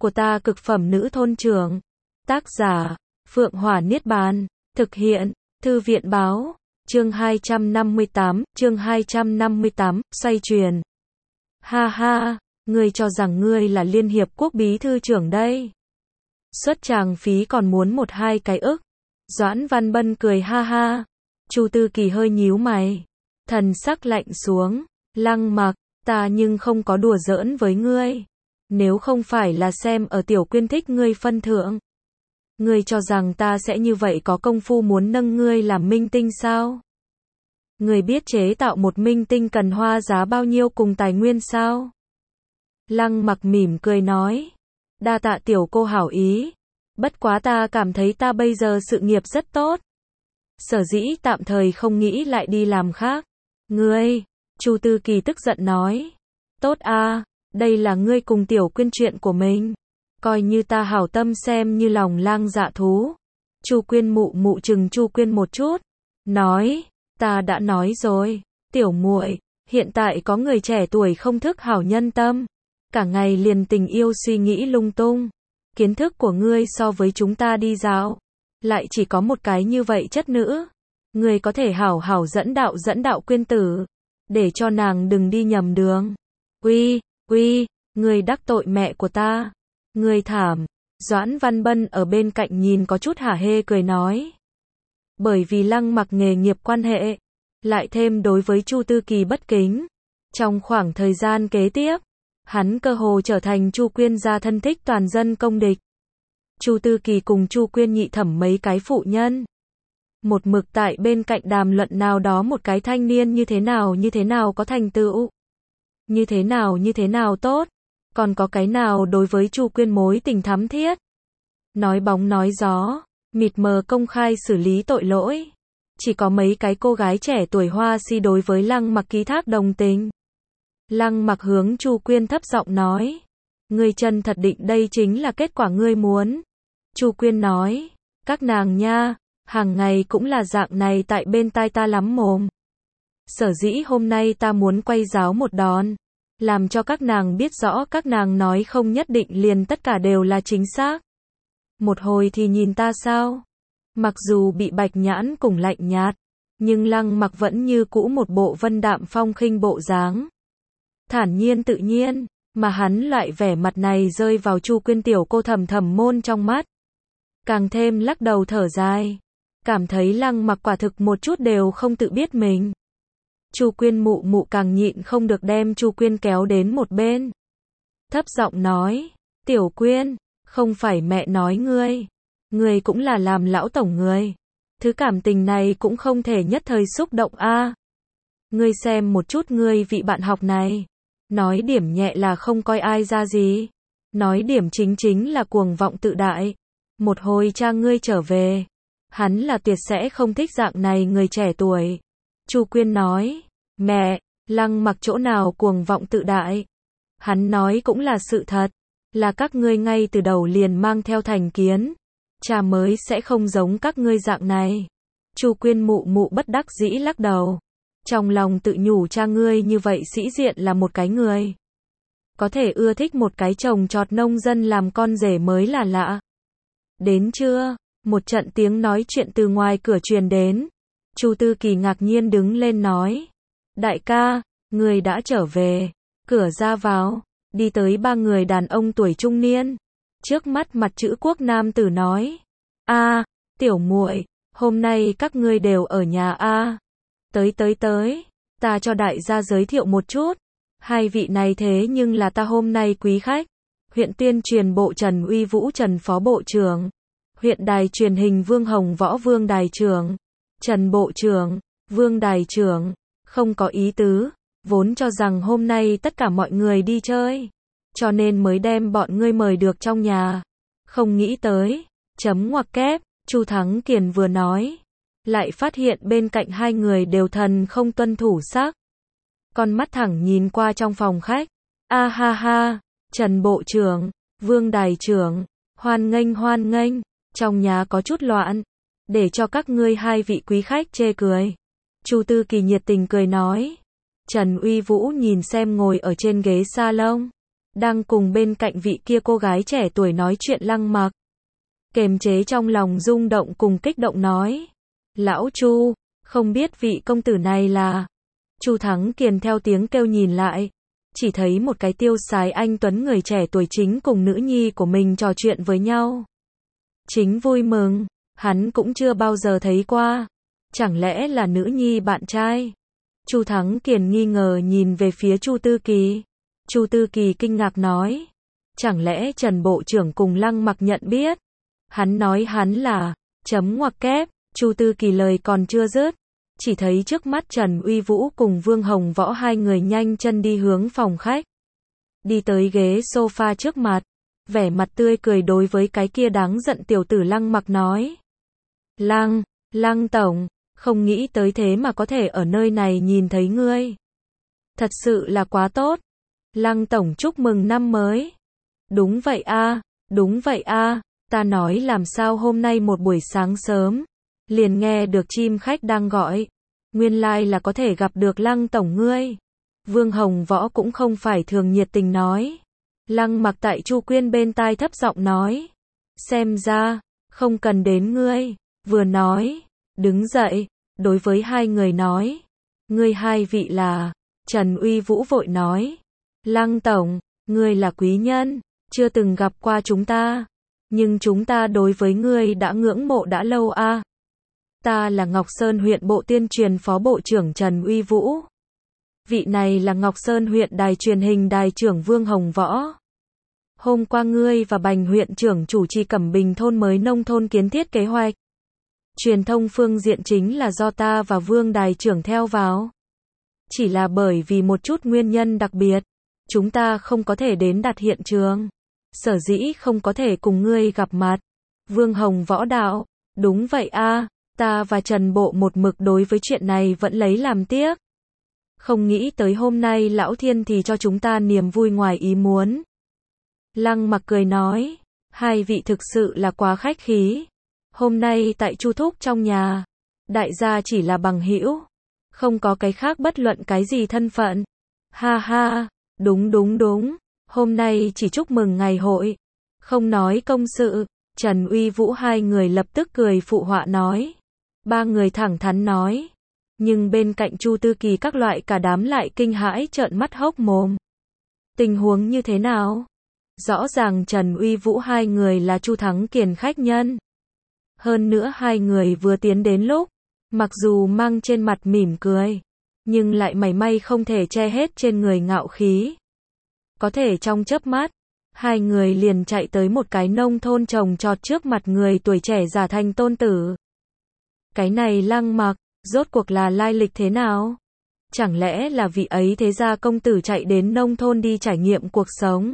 của ta cực phẩm nữ thôn trưởng. Tác giả, Phượng Hỏa Niết Bàn. Thực hiện, Thư viện báo. Chương 258, xoay truyền. Ha ha, ngươi cho rằng ngươi là Liên Hiệp Quốc bí thư trưởng đây. Xuất tràng phí còn muốn 1-2 cái ức. Doãn Văn Bân cười ha ha. Chu Tư Kỳ hơi nhíu mày. Thần sắc lạnh xuống. Lăng Mặc, ta nhưng không có đùa giỡn với ngươi. Nếu không phải là xem ở Tiểu Quyên thích ngươi phân thượng. Ngươi cho rằng ta sẽ như vậy có công phu muốn nâng ngươi làm minh tinh sao? Ngươi biết chế tạo một minh tinh cần hoa giá bao nhiêu cùng tài nguyên sao? Lăng Mặc mỉm cười nói. Đa tạ tiểu cô hảo ý. Bất quá ta cảm thấy ta bây giờ sự nghiệp rất tốt. Sở dĩ tạm thời không nghĩ lại đi làm khác. Ngươi, Chu Tư Kỳ tức giận nói. Tốt a, đây là ngươi cùng Tiểu Quyên chuyện của mình. Coi như ta hảo tâm xem như lòng lang dạ thú. Chu Quyên mụ mụ chừng Chu Quyên một chút. Nói, ta đã nói rồi, tiểu muội, hiện tại có người trẻ tuổi không thức hảo nhân tâm. Cả ngày liền tình yêu suy nghĩ lung tung. Kiến thức của ngươi so với chúng ta đi dạo. Lại chỉ có một cái như vậy chất nữ. Ngươi có thể hảo hảo dẫn đạo Quyên tử. Để cho nàng đừng đi nhầm đường. Uy, ngươi đắc tội mẹ của ta. Ngươi thảm. Doãn Văn Bân ở bên cạnh nhìn có chút hả hê cười nói. Bởi vì Lăng Mặc nghề nghiệp quan hệ. Lại thêm đối với Chu Tư Kỳ bất kính. Trong khoảng thời gian kế tiếp. Hắn cơ hồ trở thành Chu Quyên gia thân thích toàn dân công địch. Chu Tư Kỳ cùng Chu Quyên nhị thẩm mấy cái phụ nhân. Một mực tại bên cạnh đàm luận nào đó một cái thanh niên như thế nào có thành tựu. Như thế nào tốt. Còn có cái nào đối với Chu Quyên mối tình thắm thiết. Nói bóng nói gió. Mịt mờ công khai xử lý tội lỗi. Chỉ có mấy cái cô gái trẻ tuổi hoa si đối với Lăng Mặc ký thác đồng tình. Lăng Mặc hướng Chu Quyên thấp giọng nói. Ngươi chân thật định đây chính là kết quả ngươi muốn. Chu Quyên nói. Các nàng nha, hàng ngày cũng là dạng này tại bên tai ta lắm mồm. Sở dĩ hôm nay ta muốn quay giáo một đòn. Làm cho các nàng biết rõ các nàng nói không nhất định liền tất cả đều là chính xác. Một hồi thì nhìn ta sao? Mặc dù bị bạch nhãn cùng lạnh nhạt. Nhưng Lăng Mặc vẫn như cũ một bộ vân đạm phong khinh bộ dáng. Thản nhiên tự nhiên, mà hắn loại vẻ mặt này rơi vào Chu Quyên tiểu cô thầm môn trong mắt. Càng thêm lắc đầu thở dài. Cảm thấy Lăng Mặc quả thực một chút đều không tự biết mình. Chu Quyên mụ mụ càng nhịn không được đem Chu Quyên kéo đến một bên. Thấp giọng nói, Tiểu Quyên, không phải mẹ nói ngươi cũng là làm lão tổng người. Thứ cảm tình này cũng không thể nhất thời xúc động a. Ngươi xem một chút ngươi vị bạn học này. Nói điểm nhẹ là không coi ai ra gì. Nói điểm chính là cuồng vọng tự đại. Một hồi cha ngươi trở về. Hắn là tuyệt sẽ không thích dạng này người trẻ tuổi. Chu Quyên nói, mẹ, Lăng Mặc chỗ nào cuồng vọng tự đại. Hắn nói cũng là sự thật. Là các ngươi ngay từ đầu liền mang theo thành kiến. Cha mới sẽ không giống các ngươi dạng này. Chu Quyên mụ mụ bất đắc dĩ lắc đầu. Trong lòng tự nhủ cha ngươi như vậy sĩ diện là một cái người. Có thể ưa thích một cái chồng chọt nông dân làm con rể mới là lạ. Đến trưa, một trận tiếng nói chuyện từ ngoài cửa truyền đến. Chu Tư Kỳ ngạc nhiên đứng lên nói. Đại ca, người đã trở về. Cửa ra vào, đi tới 3 người đàn ông tuổi trung niên. Trước mắt mặt chữ quốc nam tử nói. Tiểu muội, hôm nay các ngươi đều ở nhà a. Tới, ta cho đại gia giới thiệu một chút. Hai vị này thế nhưng là ta hôm nay quý khách. Huyện tuyên truyền bộ Trần Uy Vũ Trần Phó Bộ trưởng. Huyện đài truyền hình Vương Hồng Võ Vương Đài trưởng. Trần Bộ trưởng, Vương Đài trưởng. Không có ý tứ. Vốn cho rằng hôm nay tất cả mọi người đi chơi. Cho nên mới đem bọn ngươi mời được trong nhà. Không nghĩ tới. Chấm ngoặc kép, Chu Thắng Kiền vừa nói. Lại phát hiện bên cạnh hai người đều thần không tuân thủ sắc. Con mắt thẳng nhìn qua trong phòng khách. A ha ha, Trần Bộ trưởng, Vương Đài trưởng, hoan nghênh, trong nhà có chút loạn. Để cho các ngươi hai vị quý khách chê cười. Chu Tư Kỳ nhiệt tình cười nói. Trần Uy Vũ nhìn xem ngồi ở trên ghế salon. đang cùng bên cạnh vị kia cô gái trẻ tuổi nói chuyện Lăng Mặc. Kềm chế trong lòng rung động cùng kích động nói. Lão Chu, không biết vị công tử này là... Chu Thắng Kiền theo tiếng kêu nhìn lại. Chỉ thấy một cái tiêu sái anh tuấn người trẻ tuổi chính cùng nữ nhi của mình trò chuyện với nhau. Chính vui mừng, hắn cũng chưa bao giờ thấy qua. Chẳng lẽ là nữ nhi bạn trai? Chu Thắng Kiền nghi ngờ nhìn về phía Chu Tư Kỳ. Chu Tư Kỳ kinh ngạc nói. Chẳng lẽ Trần Bộ trưởng cùng Lăng Mặc nhận biết? Hắn nói hắn là... Chấm ngoặc kép. Chu Tư Kỳ lời còn chưa dứt. Chỉ thấy trước mắt Trần Uy Vũ cùng Vương Hồng Võ hai người nhanh chân đi hướng phòng khách. Đi tới ghế sofa trước mặt. Vẻ mặt tươi cười đối với cái kia đáng giận tiểu tử Lăng Mặc nói. Lăng tổng, không nghĩ tới thế mà có thể ở nơi này nhìn thấy ngươi. Thật sự là quá tốt. Lăng tổng chúc mừng năm mới. Đúng vậy a, ta nói làm sao hôm nay một buổi sáng sớm, liền nghe được chim khách đang gọi. Nguyên lai là có thể gặp được Lăng tổng ngươi. Vương Hồng Võ cũng không phải thường nhiệt tình nói. Lăng Mặc tại Chu Quyên bên tai thấp giọng nói. Xem ra, không cần đến ngươi. Vừa nói, đứng dậy, đối với hai người nói. Ngươi hai vị là... Trần Uy Vũ vội nói. Lăng tổng, ngươi là quý nhân, chưa từng gặp qua chúng ta. Nhưng chúng ta đối với ngươi đã ngưỡng mộ đã lâu a. Ta là Ngọc Sơn huyện Bộ Tuyên truyền Phó Bộ trưởng Trần Uy Vũ. Vị này là Ngọc Sơn huyện Đài truyền hình Đài trưởng Vương Hồng Võ. Hôm qua ngươi và Bành huyện trưởng chủ trì Cẩm Bình thôn mới nông thôn kiến thiết kế hoạch. Truyền thông phương diện chính là do ta và Vương Đài trưởng theo vào. Chỉ là bởi vì một chút nguyên nhân đặc biệt, chúng ta không có thể đến đặt hiện trường. Sở dĩ không có thể cùng ngươi gặp mặt. Vương Hồng Võ đạo, đúng vậy a, ta và Trần Bộ một mực đối với chuyện này vẫn lấy làm tiếc. Không nghĩ tới hôm nay Lão Thiên thì cho chúng ta niềm vui ngoài ý muốn. Lăng Mặc cười nói, hai vị thực sự là quá khách khí. Hôm nay tại Chu thúc trong nhà, đại gia chỉ là bằng hữu, không có cái khác bất luận cái gì thân phận. Ha ha, đúng, hôm nay chỉ chúc mừng ngày hội, không nói công sự. Trần Uy Vũ hai người lập tức cười phụ họa nói. Ba người thẳng thắn nói. Nhưng bên cạnh Chu Tư Kỳ các loại cả đám lại kinh hãi trợn mắt hốc mồm. Tình huống như thế nào? Rõ ràng Trần Uy Vũ hai người là Chu Thắng Kiền khách nhân. Hơn nữa hai người vừa tiến đến lúc, mặc dù mang trên mặt mỉm cười, nhưng lại mảy may không thể che hết trên người ngạo khí. Có thể trong chớp mắt, hai người liền chạy tới một cái nông thôn trồng trọt trước mặt người tuổi trẻ giả thành tôn tử. Cái này Lăng Mặc, rốt cuộc là lai lịch thế nào? Chẳng lẽ là vị ấy thế gia công tử chạy đến nông thôn đi trải nghiệm cuộc sống?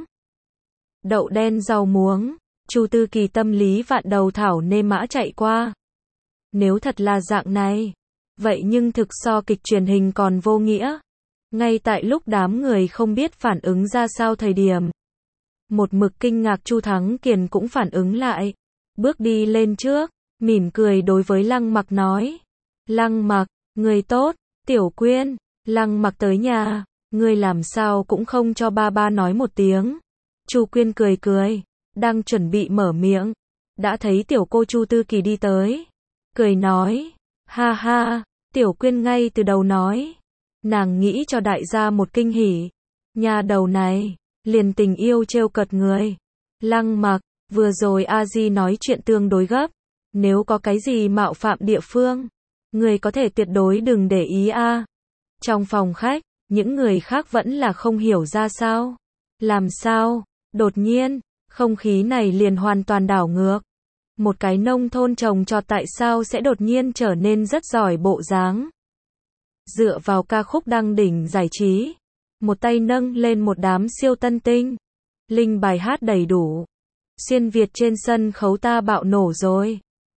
Đậu đen rau muống, Chu Tư Kỳ tâm lý vạn đầu thảo nê mã chạy qua. Nếu thật là dạng này, vậy nhưng thực so kịch truyền hình còn vô nghĩa. Ngay tại lúc đám người không biết phản ứng ra sao thời điểm, một mực kinh ngạc Chu Thắng Kiền cũng phản ứng lại, bước đi lên trước, mỉm cười đối với Lăng Mặc nói. Lăng Mặc, người tốt, Tiểu Quyên, Lăng Mặc tới nhà, ngươi làm sao cũng không cho ba nói một tiếng. Chu Quyên cười, đang chuẩn bị mở miệng, đã thấy tiểu cô Chu Tư Kỳ đi tới, cười nói, ha ha, Tiểu Quyên ngay từ đầu nói, nàng nghĩ cho đại gia một kinh hỉ, nhà đầu này, liền tình yêu trêu cợt người. Lăng Mặc, vừa rồi A Di nói chuyện tương đối gấp, nếu có cái gì mạo phạm địa phương, người có thể tuyệt đối đừng để ý a. Trong phòng khách, những người khác vẫn là không hiểu ra sao. Làm sao? Đột nhiên, không khí này liền hoàn toàn đảo ngược. Một cái nông thôn trồng trọt tại sao sẽ đột nhiên trở nên rất giỏi bộ dáng. Dựa vào ca khúc đăng đỉnh giải trí, một tay nâng lên một đám siêu tân tinh. Linh bài hát đầy đủ. Xuyên Việt trên sân khấu ta bạo nổ rồi.